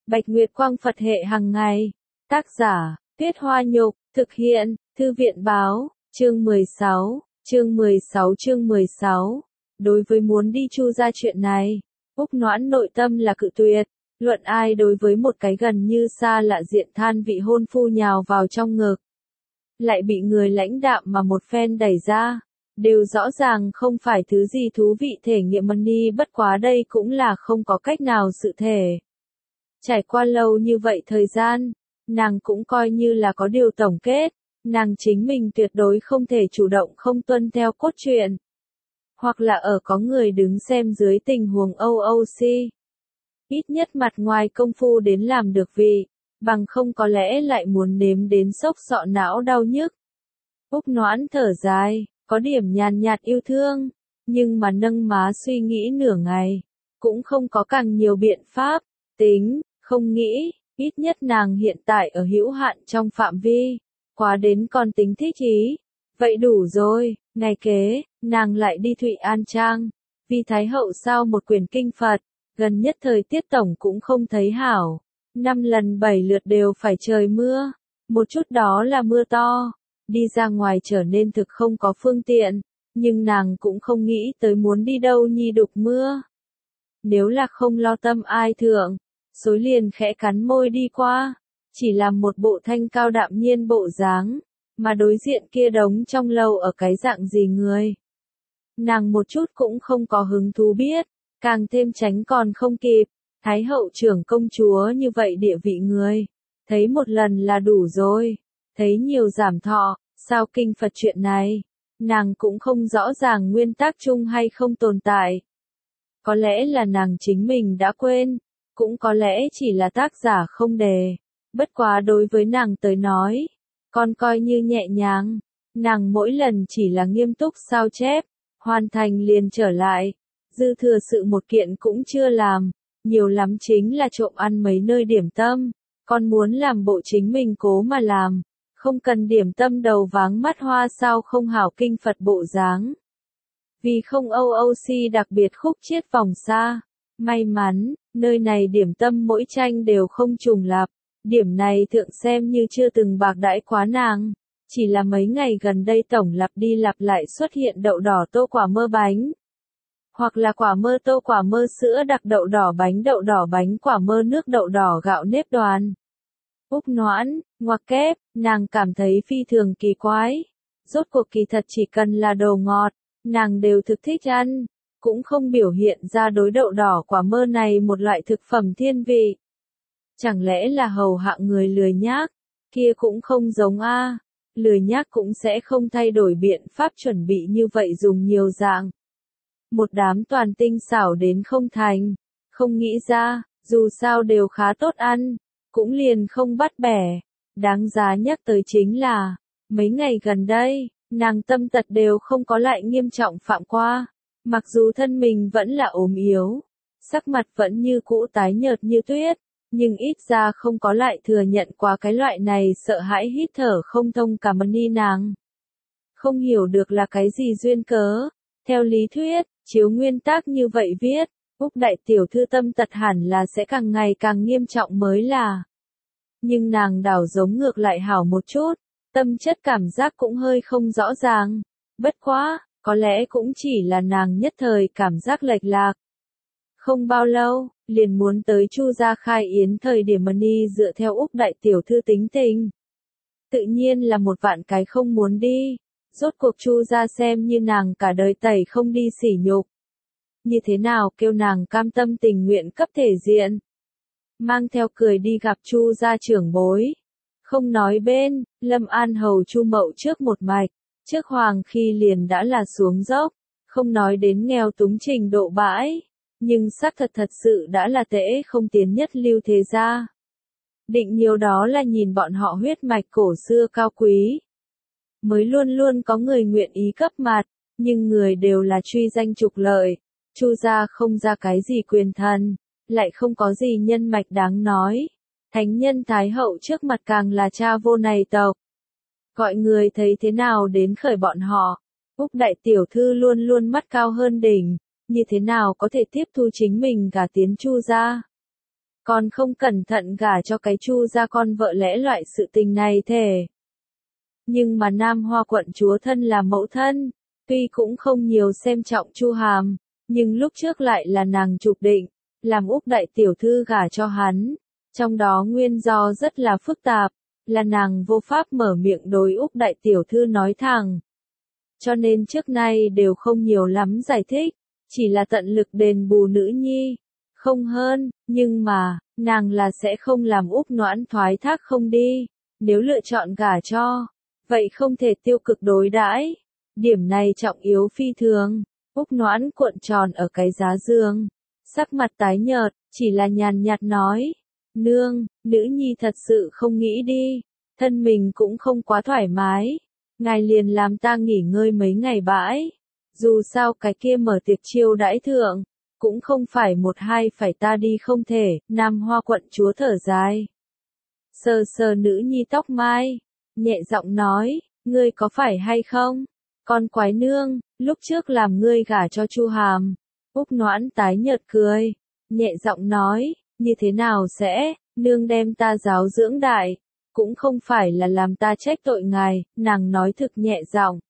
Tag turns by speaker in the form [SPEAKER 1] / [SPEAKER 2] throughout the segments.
[SPEAKER 1] Bạch Nguyệt Quang Phật hệ hàng ngày. Tác giả, Tuyết Hoa Nhục, thực hiện, Thư viện báo, chương 16, chương 16. Đối với muốn đi Chu gia chuyện này, Úc Noãn nội tâm là cự tuyệt, luận ai đối với một cái gần như xa lạ diện than vị hôn phu nhào vào trong ngực. Lại bị người lãnh đạm mà một phen đẩy ra, đều rõ ràng không phải thứ gì thú vị thể nghiệm money, bất quá đây cũng là không có cách nào sự thể. Trải qua lâu như vậy thời gian, nàng cũng coi như là có điều tổng kết, nàng chính mình tuyệt đối không thể chủ động không tuân theo cốt truyện. Hoặc là ở có người đứng xem dưới tình huống OOC. Ít nhất mặt ngoài công phu đến làm được vị, bằng không có lẽ lại muốn nếm đến sốc sọ não đau nhức. Úc Noãn thở dài, có điểm nhàn nhạt yêu thương, nhưng mà nâng má suy nghĩ nửa ngày, cũng không có càng nhiều biện pháp, tính, không nghĩ, ít nhất nàng hiện tại ở hữu hạn trong phạm vi, quá đến còn tính thích ý. Vậy đủ rồi, ngày kế, nàng lại đi Thụy An Trang, vì Thái hậu sao một quyển kinh Phật, gần nhất thời tiết tổng cũng không thấy hảo, 5 lần 7 lượt đều phải trời mưa, một chút đó là mưa to, đi ra ngoài trở nên thực không có phương tiện, nhưng nàng cũng không nghĩ tới muốn đi đâu nhi đục mưa. Nếu là không lo tâm ai thượng, xối liền khẽ cắn môi đi qua, chỉ làm một bộ thanh cao đạm nhiên bộ dáng, mà đối diện kia đống trong lầu ở cái dạng gì người. Nàng một chút cũng không có hứng thú biết, càng thêm tránh còn không kịp, Thái hậu trưởng công chúa như vậy địa vị người, thấy một lần là đủ rồi, thấy nhiều giảm thọ, sao kinh Phật chuyện này, nàng cũng không rõ ràng nguyên tắc chung hay không tồn tại. Có lẽ là nàng chính mình đã quên, cũng có lẽ chỉ là tác giả không đề, bất quá đối với nàng tới nói, còn coi như nhẹ nhàng, nàng mỗi lần chỉ là nghiêm túc sao chép, hoàn thành liền trở lại, dư thừa sự một kiện cũng chưa làm, nhiều lắm chính là trộm ăn mấy nơi điểm tâm, còn muốn làm bộ chính mình cố mà làm, không cần điểm tâm đầu váng mắt hoa sao không hảo kinh Phật bộ dáng. Vì không OOC đặc biệt khúc chiết vòng xa, may mắn, nơi này điểm tâm mỗi tranh đều không trùng lặp, điểm này thượng xem như chưa từng bạc đãi quá nàng, chỉ là mấy ngày gần đây tổng lặp đi lặp lại xuất hiện đậu đỏ tô quả mơ bánh. Hoặc là quả mơ tô quả mơ sữa đặc đậu đỏ bánh quả mơ nước đậu đỏ gạo nếp đoàn. Úc Noãn, ngoặc kép, nàng cảm thấy phi thường kỳ quái. Rốt cuộc kỳ thật chỉ cần là đồ ngọt, nàng đều thực thích ăn, cũng không biểu hiện ra đối đậu đỏ quả mơ này một loại thực phẩm thiên vị. Chẳng lẽ là hầu hạ người lười nhác, kia cũng không giống a, lười nhác cũng sẽ không thay đổi biện pháp chuẩn bị như vậy dùng nhiều dạng. Một đám toàn tinh xảo đến không thành, không nghĩ ra, dù sao đều khá tốt ăn, cũng liền không bắt bẻ. Đáng giá nhắc tới chính là, mấy ngày gần đây, nàng tâm tật đều không có lại nghiêm trọng phạm qua, mặc dù thân mình vẫn là ốm yếu, sắc mặt vẫn như cũ tái nhợt như tuyết, nhưng ít ra không có lại thừa nhận qua cái loại này sợ hãi hít thở không thông cả money nàng. Không hiểu được là cái gì duyên cớ, theo lý thuyết, chiếu nguyên tắc như vậy viết, Úc đại tiểu thư tâm tật hẳn là sẽ càng ngày càng nghiêm trọng mới là. Nhưng nàng đảo giống ngược lại hảo một chút, tâm chất cảm giác cũng hơi không rõ ràng, bất quá, có lẽ cũng chỉ là nàng nhất thời cảm giác lệch lạc. Không bao lâu, liền muốn tới Chu gia khai yến thời điểm money dựa theo Úc đại tiểu thư tính tình. Tự nhiên là một vạn cái không muốn đi. Rốt cuộc Chu gia xem như nàng cả đời tẩy không đi sỉ nhục. Như thế nào kêu nàng cam tâm tình nguyện cấp thể diện. Mang theo cười đi gặp Chu gia trưởng bối. Không nói bên, Lâm An hầu Chu Mậu trước một mạch, trước hoàng khi liền đã là xuống dốc, không nói đến nghèo túng trình độ bãi, nhưng xác thật sự đã là tễ không tiến nhất lưu thế gia. Định nhiều đó là nhìn bọn họ huyết mạch cổ xưa cao quý. Mới luôn luôn có người nguyện ý cấp mặt, nhưng người đều là truy danh trục lợi, Chu gia không ra cái gì quyền thần, lại không có gì nhân mạch đáng nói. Thánh nhân Thái hậu trước mặt càng là cha vô này tộc. Gọi người thấy thế nào đến khởi bọn họ, Úc đại tiểu thư luôn luôn mắt cao hơn đỉnh, như thế nào có thể tiếp thu chính mình cả tiến Chu gia. Còn không cẩn thận gả cho cái Chu gia con vợ lẽ loại sự tình này thể. Nhưng mà Nam Hoa quận chúa thân là mẫu thân, tuy cũng không nhiều xem trọng Chu Hàm, nhưng lúc trước lại là nàng chụp định, làm Úc đại tiểu thư gả cho hắn. Trong đó nguyên do rất là phức tạp, là nàng vô pháp mở miệng đối Úc đại tiểu thư nói thẳng. Cho nên trước nay đều không nhiều lắm giải thích, chỉ là tận lực đền bù nữ nhi, không hơn, nhưng mà, nàng là sẽ không làm Úc Noãn thoái thác không đi, nếu lựa chọn gả cho, vậy không thể tiêu cực đối đãi. Điểm này trọng yếu phi thường. Úc Noãn cuộn tròn ở cái giá giường, sắc mặt tái nhợt, chỉ là nhàn nhạt nói, nương, nữ nhi thật sự không nghĩ đi, thân mình cũng không quá thoải mái, ngài liền làm ta nghỉ ngơi mấy ngày bãi, dù sao cái kia mở tiệc chiêu đãi thượng, cũng không phải một hai phải ta đi không thể. Nam Hoa quận chúa thở dài, sờ sờ nữ nhi tóc mai, nhẹ giọng nói, ngươi có phải hay không? Con quái nương, lúc trước làm ngươi gả cho Chu Hàm. Úc Noãn tái nhợt cười, nhẹ giọng nói, như thế nào sẽ, nương đem ta giáo dưỡng đại, cũng không phải là làm ta trách tội ngài, nàng nói thực nhẹ giọng.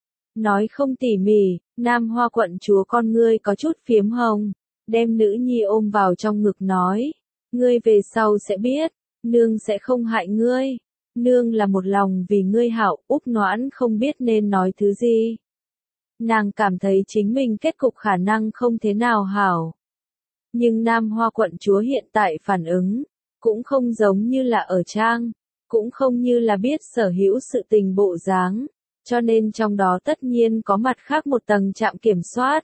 [SPEAKER 1] Nói không tỉ mỉ, Nam Hoa quận chúa con ngươi có chút phiếm hồng, đem nữ nhi ôm vào trong ngực nói, ngươi về sau sẽ biết, nương sẽ không hại ngươi. Nương là một lòng vì ngươi hảo. Úc Noãn không biết nên nói thứ gì. Nàng cảm thấy chính mình kết cục khả năng không thế nào hảo. Nhưng Nam Hoa quận chúa hiện tại phản ứng, cũng không giống như là ở trang, cũng không như là biết sở hữu sự tình bộ dáng, cho nên trong đó tất nhiên có mặt khác một tầng trạm kiểm soát.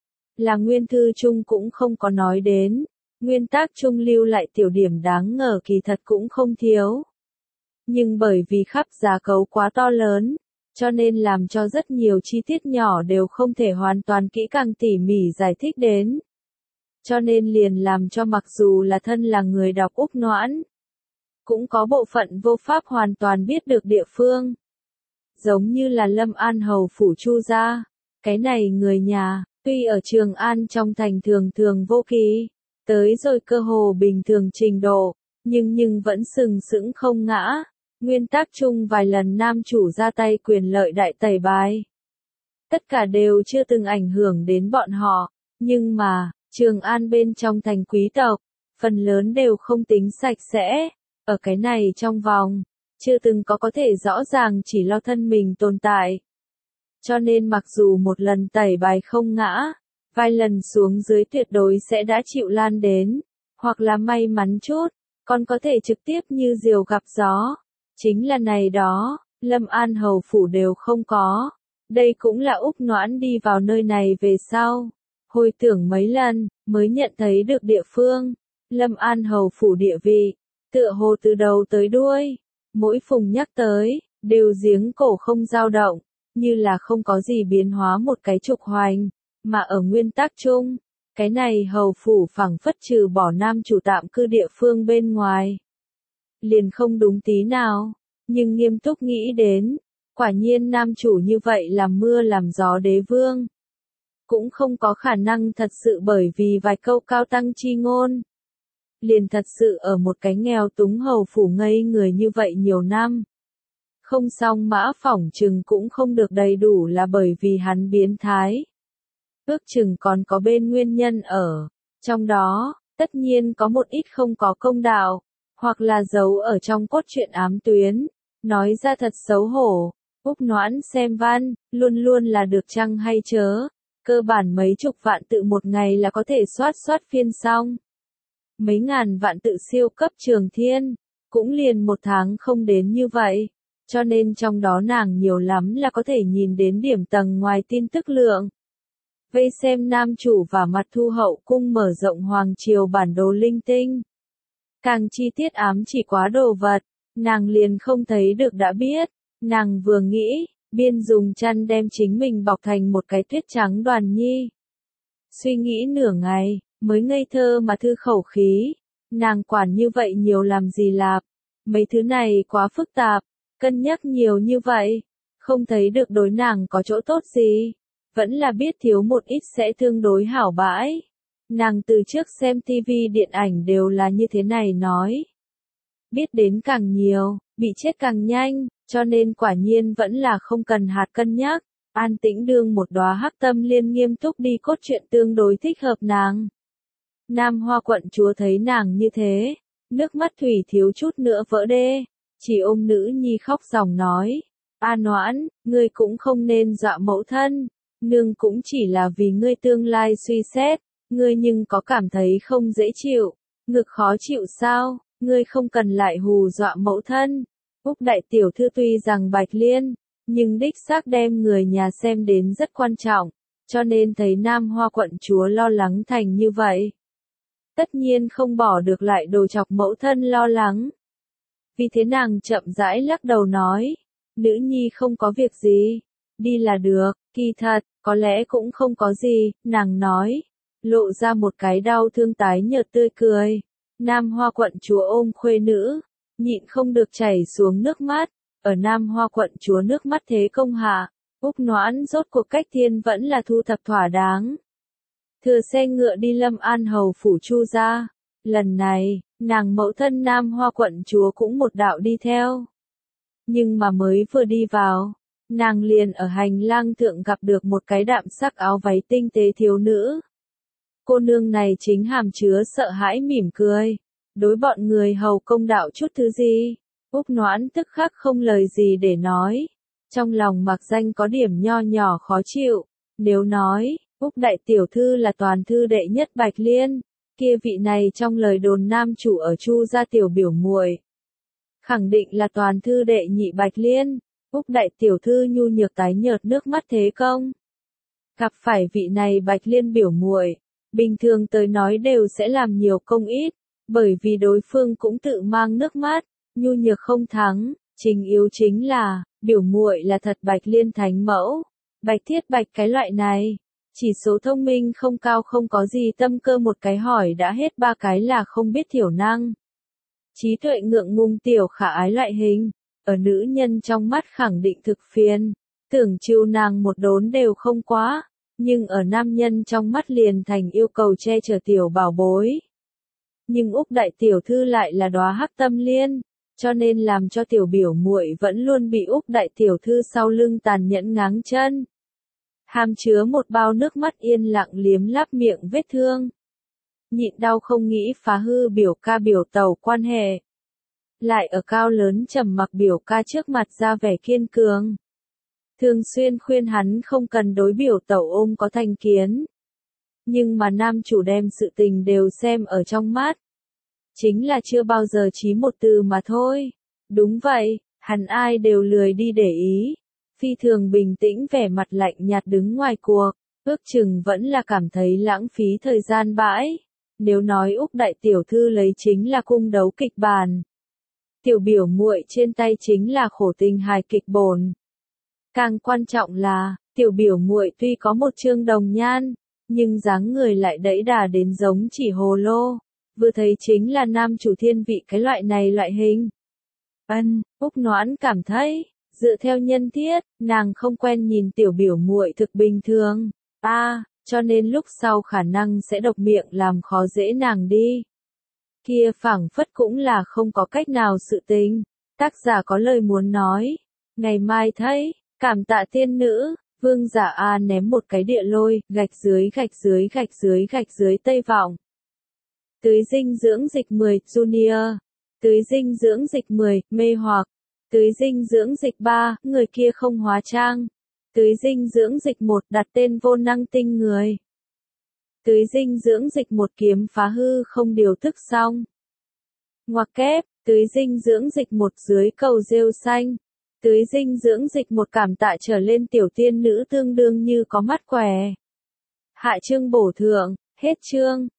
[SPEAKER 1] Là nguyên thư chung cũng không có nói đến, nguyên tác chung lưu lại tiểu điểm đáng ngờ kỳ thật cũng không thiếu. Nhưng bởi vì khắp giá cấu quá to lớn, cho nên làm cho rất nhiều chi tiết nhỏ đều không thể hoàn toàn kỹ càng tỉ mỉ giải thích đến. Cho nên liền làm cho mặc dù là thân là người đọc Úc Noãn, cũng có bộ phận vô pháp hoàn toàn biết được địa phương. Giống như là Lâm An hầu phủ Chu gia, cái này người nhà, tuy ở Trường An trong thành thường thường vô kỳ, tới rồi cơ hồ bình thường trình độ, nhưng vẫn sừng sững không ngã. Nguyên tác chung vài lần nam chủ ra tay quyền lợi đại tẩy bài. Tất cả đều chưa từng ảnh hưởng đến bọn họ, nhưng mà, Trường An bên trong thành quý tộc, phần lớn đều không tính sạch sẽ, ở cái này trong vòng, chưa từng có thể rõ ràng chỉ lo thân mình tồn tại. Cho nên mặc dù một lần tẩy bài không ngã, vài lần xuống dưới tuyệt đối sẽ đã chịu lan đến, hoặc là may mắn chút, còn có thể trực tiếp như diều gặp gió. Chính là này đó, Lâm An hầu phủ đều không có. Đây cũng là Úc Noãn đi vào nơi này về sau. Hồi tưởng mấy lần, mới nhận thấy được địa phương. Lâm An hầu phủ địa vị, tựa hồ từ đầu tới đuôi. Mỗi phùng nhắc tới, đều giếng cổ không dao động, như là không có gì biến hóa một cái trục hoành. Mà ở nguyên tắc chung, cái này hầu phủ phẳng phất trừ bỏ nam chủ tạm cư địa phương bên ngoài. Liền không đúng tí nào, nhưng nghiêm túc nghĩ đến, quả nhiên nam chủ như vậy làm mưa làm gió đế vương. Cũng không có khả năng thật sự bởi vì vài câu cao tăng chi ngôn. Liền thật sự ở một cái nghèo túng hầu phủ ngây người như vậy nhiều năm. Không xong mã phỏng chừng cũng không được đầy đủ là bởi vì hắn biến thái. Ước chừng còn có bên nguyên nhân ở, trong đó, tất nhiên có một ít không có công đạo. Hoặc là giấu ở trong cốt truyện ám tuyến, nói ra thật xấu hổ. Úc Noãn xem văn, luôn luôn là được chăng hay chớ, cơ bản mấy chục vạn tự một ngày là có thể soát phiên xong. Mấy ngàn vạn tự siêu cấp trường thiên, cũng liền một tháng không đến như vậy, cho nên trong đó nàng nhiều lắm là có thể nhìn đến điểm tầng ngoài tin tức lượng. Vây xem nam chủ và mặt thu hậu cung mở rộng hoàng triều bản đồ linh tinh. Càng chi tiết ám chỉ quá đồ vật, nàng liền không thấy được đã biết, nàng vừa nghĩ, biên dùng chăn đem chính mình bọc thành một cái tuyết trắng Đoàn Nhi. Suy nghĩ nửa ngày, mới ngây thơ mà thư khẩu khí, nàng quản như vậy nhiều làm gì lạp, mấy thứ này quá phức tạp, cân nhắc nhiều như vậy, không thấy được đối nàng có chỗ tốt gì, vẫn là biết thiếu một ít sẽ tương đối hảo bãi. Nàng từ trước xem TV điện ảnh đều là như thế này nói. Biết đến càng nhiều, bị chết càng nhanh, cho nên quả nhiên vẫn là không cần hạt cân nhắc. An tĩnh đương một đóa hắc tâm liên nghiêm túc đi cốt truyện tương đối thích hợp nàng. Nam Hoa quận chúa thấy nàng như thế, nước mắt thủy thiếu chút nữa vỡ đê, chỉ ôm nữ nhi khóc ròng nói. An Noãn, ngươi cũng không nên dọa mẫu thân, nương cũng chỉ là vì ngươi tương lai suy xét, ngươi nhưng có cảm thấy không dễ chịu, ngực khó chịu sao, ngươi không cần lại hù dọa mẫu thân. Úc đại tiểu thư tuy rằng Bạch Liên, nhưng đích xác đem người nhà xem đến rất quan trọng, cho nên thấy Nam Hoa quận chúa lo lắng thành như vậy. Tất nhiên không bỏ được lại đồ chọc mẫu thân lo lắng. Vì thế nàng chậm rãi lắc đầu nói, nữ nhi không có việc gì, đi là được, kỳ thật, có lẽ cũng không có gì, nàng nói, lộ ra một cái đau thương tái nhợt tươi cười. Nam Hoa quận chúa ôm khuê nữ, nhịn không được chảy xuống nước mắt, ở Nam Hoa quận chúa nước mắt thế công hạ, Úc Noãn rốt cuộc cách thiên vẫn là thu thập thỏa đáng. Thừa xe ngựa đi Lâm An hầu phủ Chu gia, lần này, nàng mẫu thân Nam Hoa quận chúa cũng một đạo đi theo. Nhưng mà mới vừa đi vào, nàng liền ở hành lang thượng gặp được một cái đạm sắc áo váy tinh tế thiếu nữ. Cô nương này chính hàm chứa sợ hãi mỉm cười, đối bọn người hầu công đạo chút thứ gì. Úc Noãn tức khắc không lời gì để nói, trong lòng mặc danh có điểm nho nhỏ khó chịu, nếu nói, Úc đại tiểu thư là toàn thư đệ nhất Bạch Liên, kia vị này trong lời đồn nam chủ ở Chu gia tiểu biểu muội, khẳng định là toàn thư đệ nhị Bạch Liên. Úc đại tiểu thư nhu nhược tái nhợt nước mắt thế công. Gặp phải vị này Bạch Liên biểu muội, bình thường tới nói đều sẽ làm nhiều công ít, bởi vì đối phương cũng tự mang nước mắt, nhu nhược không thắng, chính yếu chính là, biểu muội là thật Bạch Liên thánh mẫu, Bạch Thiết Bạch cái loại này, chỉ số thông minh không cao không có gì tâm cơ một cái hỏi đã hết ba cái là không biết thiểu năng. Trí tuệ ngượng ngùng tiểu khả ái loại hình, ở nữ nhân trong mắt khẳng định thực phiền, tưởng chiêu nàng một đốn đều không quá, nhưng ở nam nhân trong mắt liền thành yêu cầu che chở tiểu bảo bối. Nhưng Úc đại tiểu thư lại là đóa hắc tâm liên, cho nên làm cho tiểu biểu muội vẫn luôn bị Úc đại tiểu thư sau lưng tàn nhẫn ngáng chân. Hàm chứa một bao nước mắt yên lặng liếm láp miệng vết thương. Nhịn đau không nghĩ phá hư biểu ca biểu tẩu quan hệ. Lại ở cao lớn trầm mặc biểu ca trước mặt ra vẻ kiên cường. Thường xuyên khuyên hắn không cần đối biểu tẩu ôm có thành kiến. Nhưng mà nam chủ đem sự tình đều xem ở trong mắt. Chính là chưa bao giờ chí một từ mà thôi. Đúng vậy, hắn ai đều lười đi để ý. Phi thường bình tĩnh vẻ mặt lạnh nhạt đứng ngoài cuộc, ước chừng vẫn là cảm thấy lãng phí thời gian bãi. Nếu nói Úc đại tiểu thư lấy chính là cung đấu kịch bản, tiểu biểu muội trên tay chính là khổ tình hài kịch bổn. Càng quan trọng là, tiểu biểu muội tuy có một trương đồng nhan, nhưng dáng người lại đẫy đà đến giống chỉ hồ lô, vừa thấy chính là nam chủ thiên vị cái loại này loại hình. Úc Noãn cảm thấy, dựa theo nhân thiết, nàng không quen nhìn tiểu biểu muội thực bình thường, cho nên lúc sau khả năng sẽ độc miệng làm khó dễ nàng đi. Kia phảng phất cũng là không có cách nào sự tình, tác giả có lời muốn nói, ngày mai thấy, cảm tạ tiên nữ, vương giả A ném một cái địa lôi, gạch dưới Tây Vọng. Tưới dinh dưỡng dịch 10, Junior. Tưới dinh dưỡng dịch 10, mê hoặc. Tưới dinh dưỡng dịch 3, người kia không hóa trang. Tưới dinh dưỡng dịch 1, đặt tên vô năng tinh người. Tưới dinh dưỡng dịch 1 kiếm phá hư không điều thức xong. Ngoặc kép, tưới dinh dưỡng dịch 1 dưới cầu rêu xanh. Tưới dinh dưỡng dịch 1 cảm tạ trở lên tiểu tiên nữ tương đương như có mắt què. Hạ chương bổ thượng, hết chương.